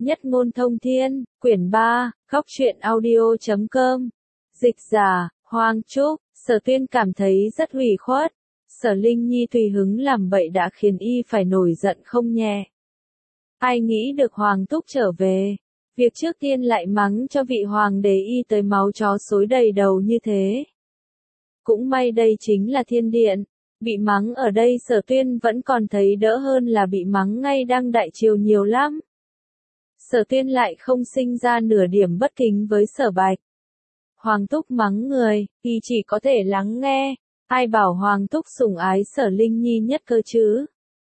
Nhất ngôn thông thiên, quyển 3, Góc truyện audio.com. Dịch giả, Hoàng Trúc. Sở Tuyên cảm thấy rất ủy khuất. Sở Linh Nhi tùy hứng làm bậy đã khiến y phải nổi giận không nhẹ. Ai nghĩ được Hoàng Thúc trở về. Việc trước tiên lại mắng cho vị Hoàng đế y tới máu chó xối đầy đầu như thế. Cũng may đây chính là thiên điện. Bị mắng ở đây Sở Tuyên vẫn còn thấy đỡ hơn là bị mắng ngay đang đại triều nhiều lắm. Sở Tuyên lại không sinh ra nửa điểm bất kính với Sở Bạch. Hoàng Thúc mắng người, y chỉ có thể lắng nghe. Ai bảo Hoàng Thúc sủng ái Sở Linh Nhi nhất cơ chứ?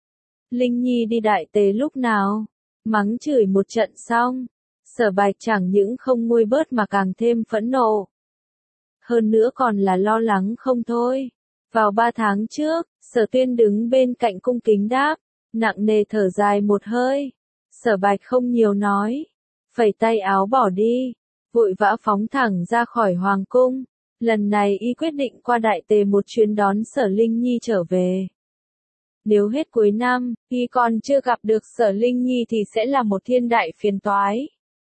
Linh Nhi đi đại tế lúc nào? Mắng chửi một trận xong. Sở Bạch chẳng những không nguôi bớt mà càng thêm phẫn nộ. Hơn nữa còn là lo lắng không thôi. Vào 3 tháng trước, Sở Tuyên đứng bên cạnh cung kính đáp, nặng nề thở dài một hơi. Sở Bạch không nhiều nói, phẩy tay áo bỏ đi, vội vã phóng thẳng ra khỏi hoàng cung. Lần này y quyết định qua đại tề một chuyến đón Sở Linh Nhi trở về. Nếu hết cuối năm, y còn chưa gặp được Sở Linh Nhi thì sẽ là một thiên đại phiền toái.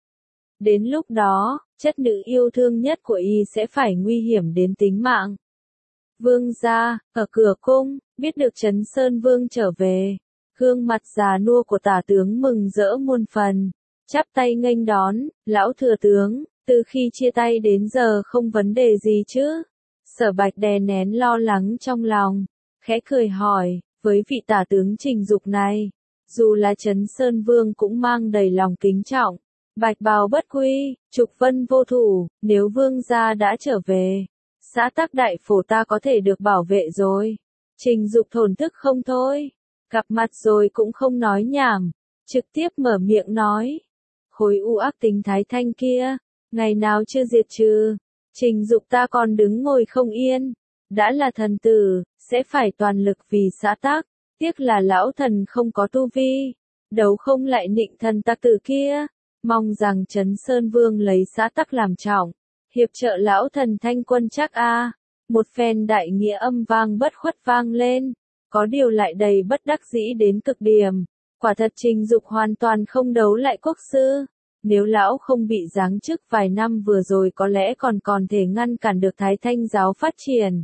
Đến lúc đó, chất nữ yêu thương nhất của y sẽ phải nguy hiểm đến tính mạng. Vương gia, ở cửa cung, biết được Trấn Sơn Vương trở về. Gương mặt già nua của tả tướng mừng rỡ muôn phần. Chắp tay nghênh đón, lão thừa tướng, từ khi chia tay đến giờ không vấn đề gì chứ? Sở Bạch đè nén lo lắng trong lòng, khẽ cười hỏi, với vị tả tướng Trình Dục này, dù là Trấn Sơn Vương cũng mang đầy lòng kính trọng. Bạch bào bất quy, trục vân vô thủ, nếu vương gia đã trở về, xã tắc đại phổ ta có thể được bảo vệ rồi. Trình Dục thổn thức không thôi, gặp mặt rồi cũng không nói nhảm, trực tiếp mở miệng nói. Khối u ác tính Thái Thanh kia, ngày nào chưa diệt trừ, Trình Dục ta còn đứng ngồi không yên, đã là thần tử, sẽ phải toàn lực vì xã tắc, tiếc là lão thần không có tu vi, đấu không lại nịnh thần tặc tử kia. Mong rằng Trấn Sơn Vương lấy xã tắc làm trọng, hiệp trợ lão thần thanh quân chắc a. Một phen đại nghĩa âm vang bất khuất vang lên, có điều lại đầy bất đắc dĩ đến cực điểm. Quả thật Trình Dục hoàn toàn không đấu lại quốc sư. Nếu lão không bị giáng chức vài năm vừa rồi có lẽ còn thể ngăn cản được Thái Thanh giáo phát triển.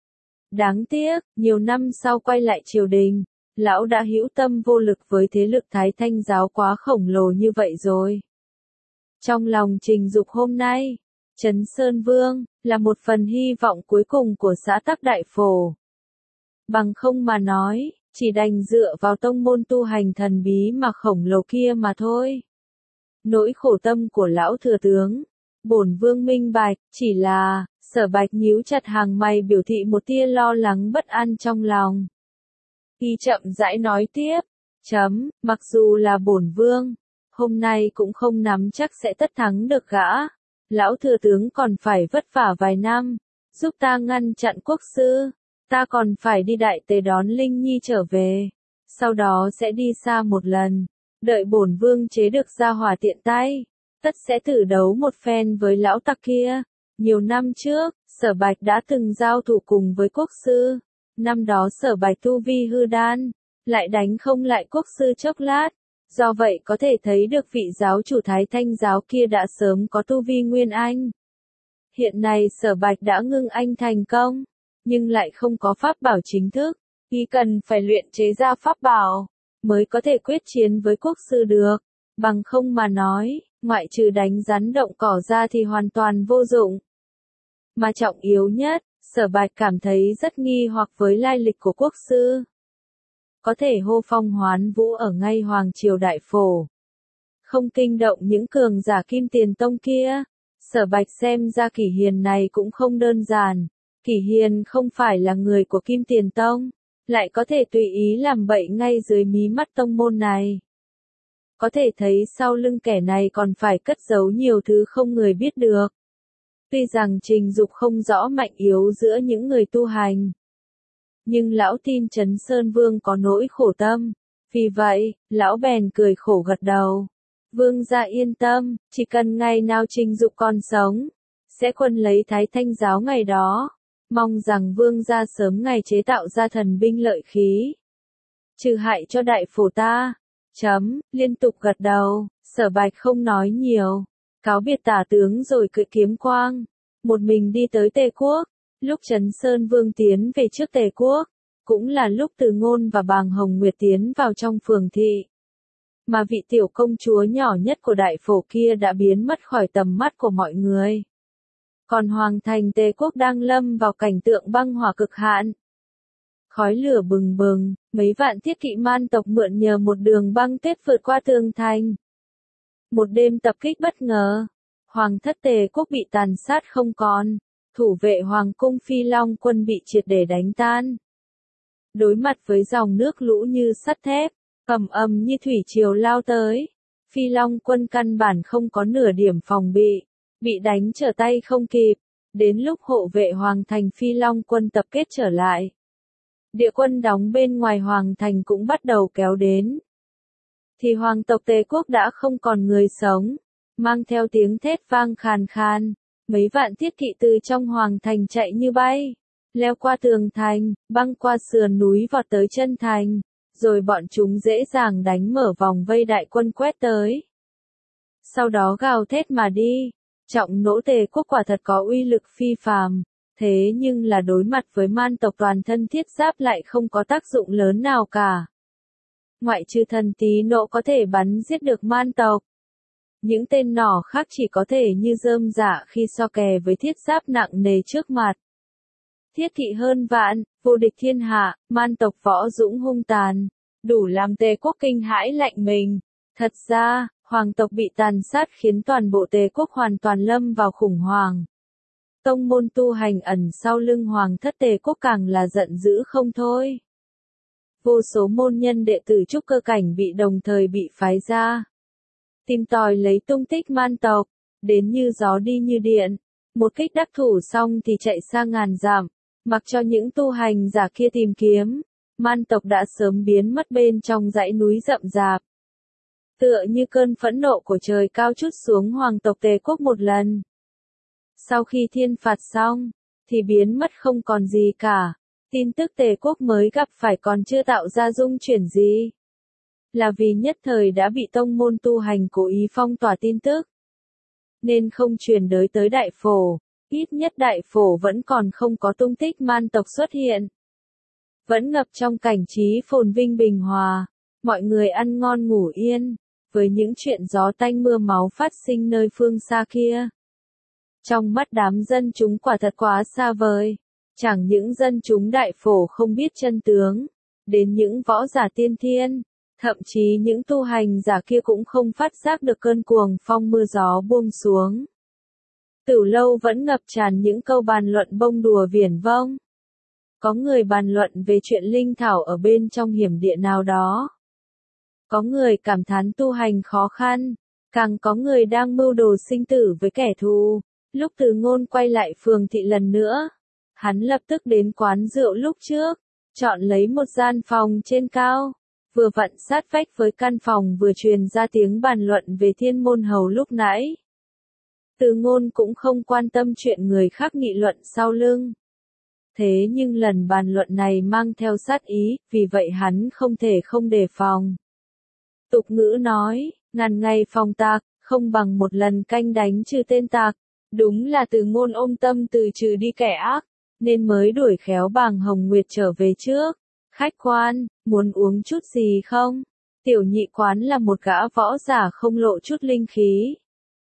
Đáng tiếc, nhiều năm sau quay lại triều đình, lão đã hữu tâm vô lực với thế lực Thái Thanh giáo quá khổng lồ như vậy rồi. Trong lòng Trình Dục hôm nay, Trấn Sơn Vương, là một phần hy vọng cuối cùng của xã tắc đại phổ. Bằng không mà nói, chỉ đành dựa vào tông môn tu hành thần bí mà khổng lồ kia mà thôi. Nỗi khổ tâm của lão thừa tướng, bổn vương minh bạch, chỉ là, Sở Bạch nhíu chặt hàng mày biểu thị một tia lo lắng bất an trong lòng. Y chậm rãi nói tiếp, mặc dù là bổn vương, hôm nay cũng không nắm chắc sẽ tất thắng được gã. Lão thừa tướng còn phải vất vả vài năm, giúp ta ngăn chặn quốc sư, ta còn phải đi đại tề đón Linh Nhi trở về, sau đó sẽ đi xa một lần, đợi bổn vương chế được gia hỏa tiện tay, tất sẽ thử đấu một phen với lão tặc kia. Nhiều năm trước, Sở Bạch đã từng giao thủ cùng với quốc sư, năm đó Sở Bạch tu vi hư đan, lại đánh không lại quốc sư chốc lát. Do vậy có thể thấy được vị giáo chủ Thái Thanh giáo kia đã sớm có tu vi nguyên anh. Hiện nay Sở Bạch đã ngưng anh thành công, nhưng lại không có pháp bảo chính thức, y cần phải luyện chế ra pháp bảo, mới có thể quyết chiến với quốc sư được, bằng không mà nói, ngoại trừ đánh rắn động cỏ ra thì hoàn toàn vô dụng. Mà trọng yếu nhất, Sở Bạch cảm thấy rất nghi hoặc với lai lịch của quốc sư. Có thể hô phong hoán vũ ở ngay Hoàng Triều Đại Phổ. Không kinh động những cường giả Kim Tiền Tông kia. Sở Bạch xem ra Kỷ Hiền này cũng không đơn giản. Kỷ Hiền không phải là người của Kim Tiền Tông, lại có thể tùy ý làm bậy ngay dưới mí mắt tông môn này. Có thể thấy sau lưng kẻ này còn phải cất giấu nhiều thứ không người biết được. Tuy rằng Trình Dục không rõ mạnh yếu giữa những người tu hành, nhưng lão tin Trấn Sơn Vương có nỗi khổ tâm, vì vậy, lão bèn cười khổ gật đầu. Vương gia yên tâm, chỉ cần ngày nào Trình Dục còn sống, sẽ quân lấy Thái Thanh giáo ngày đó, mong rằng vương gia sớm ngày chế tạo ra thần binh lợi khí, trừ hại cho đại phổ ta. Liên tục gật đầu, Sở Bạch không nói nhiều. Cáo biệt tả tướng rồi cưỡi kiếm quang. Một mình đi tới Tề Quốc. Lúc Trấn Sơn Vương tiến về trước Tề Quốc. Cũng là lúc Từ Ngôn và Bàng Hồng Nguyệt tiến vào trong phường thị. Mà vị tiểu công chúa nhỏ nhất của đại phổ kia đã biến mất khỏi tầm mắt của mọi người. Còn Hoàng thành Tề Quốc đang lâm vào cảnh tượng băng hỏa cực hạn. Khói lửa bừng bừng, mấy vạn thiết kỵ man tộc mượn nhờ một đường băng tuyết vượt qua tường thành. Một đêm tập kích bất ngờ, Hoàng thất Tề Quốc bị tàn sát không còn, thủ vệ Hoàng cung Phi Long quân bị triệt để đánh tan. Đối mặt với dòng nước lũ như sắt thép, ầm ầm như thủy triều lao tới, Phi Long quân căn bản không có nửa điểm phòng bị đánh trở tay không kịp. Đến lúc hộ vệ Hoàng thành Phi Long quân tập kết trở lại, địa quân đóng bên ngoài Hoàng thành cũng bắt đầu kéo đến. Thì hoàng tộc Tề Quốc đã không còn người sống, mang theo tiếng thét vang khàn khàn, mấy vạn thiết kỵ từ trong Hoàng thành chạy như bay, leo qua tường thành, băng qua sườn núi vọt tới chân thành, rồi bọn chúng dễ dàng đánh mở vòng vây đại quân quét tới. Sau đó gào thét mà đi. Trọng nỗ Tề Quốc quả thật có uy lực phi phàm, thế nhưng là đối mặt với man tộc toàn thân thiết giáp lại không có tác dụng lớn nào cả. Ngoại trừ thần tí nộ có thể bắn giết được man tộc. Những tên nỏ khác chỉ có thể như rơm rạ khi so kè với thiết giáp nặng nề trước mặt. Thiết kỵ hơn vạn, vô địch thiên hạ, man tộc võ dũng hung tàn, đủ làm Tề Quốc kinh hãi lạnh mình. Thật ra, hoàng tộc bị tàn sát khiến toàn bộ Tề Quốc hoàn toàn lâm vào khủng hoảng. Tông môn tu hành ẩn sau lưng hoàng thất Tề Quốc càng là giận dữ không thôi. Vô số môn nhân đệ tử trúc cơ cảnh bị đồng thời bị phái ra. Tìm tòi lấy tung tích man tộc, đến như gió đi như điện. Một kích đắc thủ xong thì chạy xa ngàn dặm, mặc cho những tu hành giả kia tìm kiếm. Man tộc đã sớm biến mất bên trong dãy núi rậm rạp. Tựa như cơn phẫn nộ của trời cao trút xuống hoàng tộc Tề Quốc một lần. Sau khi thiên phạt xong, thì biến mất không còn gì cả. Tin tức Tề Quốc mới gặp phải còn chưa tạo ra dung chuyển gì. Là vì nhất thời đã bị tông môn tu hành cố ý phong tỏa tin tức. Nên không truyền tới đại phổ, ít nhất đại phổ vẫn còn không có tung tích man tộc xuất hiện. Vẫn ngập trong cảnh trí phồn vinh bình hòa, mọi người ăn ngon ngủ yên, với những chuyện gió tanh mưa máu phát sinh nơi phương xa kia. Trong mắt đám dân chúng quả thật quá xa vời. Chẳng những dân chúng đại phổ không biết chân tướng, đến những võ giả tiên thiên, thậm chí những tu hành giả kia cũng không phát giác được cơn cuồng phong mưa gió buông xuống. Tử lâu vẫn ngập tràn những câu bàn luận bông đùa viển vông. Có người bàn luận về chuyện linh thảo ở bên trong hiểm địa nào đó. Có người cảm thán tu hành khó khăn, càng có người đang mưu đồ sinh tử với kẻ thù. Lúc Từ Ngôn quay lại phường thị lần nữa, hắn lập tức đến quán rượu lúc trước, chọn lấy một gian phòng trên cao, vừa vặn sát vách với căn phòng vừa truyền ra tiếng bàn luận về Thiên Môn Hầu lúc nãy. Từ Ngôn cũng không quan tâm chuyện người khác nghị luận sau lưng. Thế nhưng lần bàn luận này mang theo sát ý, vì vậy hắn không thể không đề phòng. Tục ngữ nói, ngàn ngày phòng tạc, không bằng một lần canh đánh trừ tên tạc. Đúng là Từ Ngôn ôm tâm từ trừ đi kẻ ác, nên mới đuổi khéo Bàng Hồng Nguyệt trở về trước. Khách quan, muốn uống chút gì không? Tiểu nhị quán là một gã võ giả không lộ chút linh khí.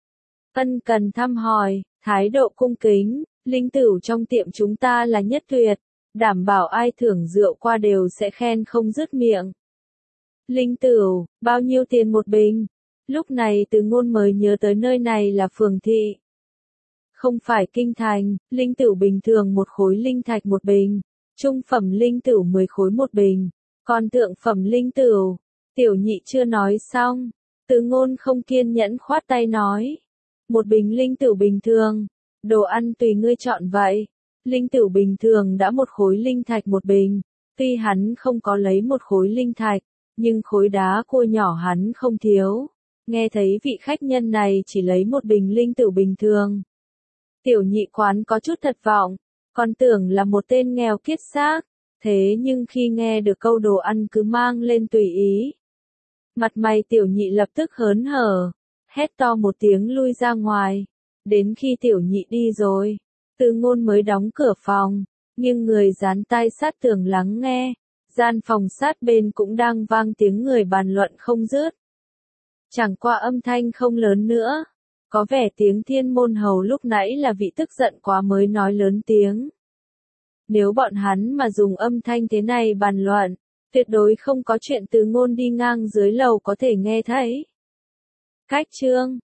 Ân cần thăm hỏi, thái độ cung kính, linh tửu trong tiệm chúng ta là nhất tuyệt, đảm bảo ai thưởng rượu qua đều sẽ khen không dứt miệng. Linh tửu, bao nhiêu tiền một bình? Lúc này Từ Ngôn mới nhớ tới nơi này là phường thị. Không phải kinh thành, linh tửu bình thường một khối linh thạch một bình, trung phẩm linh tửu 10 khối một bình, còn thượng phẩm linh tửu. Tiểu nhị chưa nói xong, Từ Ngôn không kiên nhẫn khoát tay nói. Một bình linh tửu bình thường, đồ ăn tùy ngươi chọn vậy. Linh tửu bình thường đã một khối linh thạch một bình, tuy hắn không có lấy một khối linh thạch, nhưng khối đá cua nhỏ hắn không thiếu. Nghe thấy vị khách nhân này chỉ lấy một bình linh tửu bình thường. Tiểu nhị quán có chút thất vọng, còn tưởng là một tên nghèo kiết xác, thế nhưng khi nghe được câu đồ ăn cứ mang lên tùy ý. Mặt mày Tiểu Nhị lập tức hớn hở, hét to một tiếng lui ra ngoài. Đến khi Tiểu Nhị đi rồi, Từ Ngôn mới đóng cửa phòng, nghiêng người dán tai sát tường lắng nghe. Gian phòng sát bên cũng đang vang tiếng người bàn luận không dứt. Chẳng qua âm thanh không lớn nữa. Có vẻ tiếng Thiên Môn Hầu lúc nãy là vị tức giận quá mới nói lớn tiếng. Nếu bọn hắn mà dùng âm thanh thế này bàn luận, tuyệt đối không có chuyện Từ Ngôn đi ngang dưới lầu có thể nghe thấy. Cách chương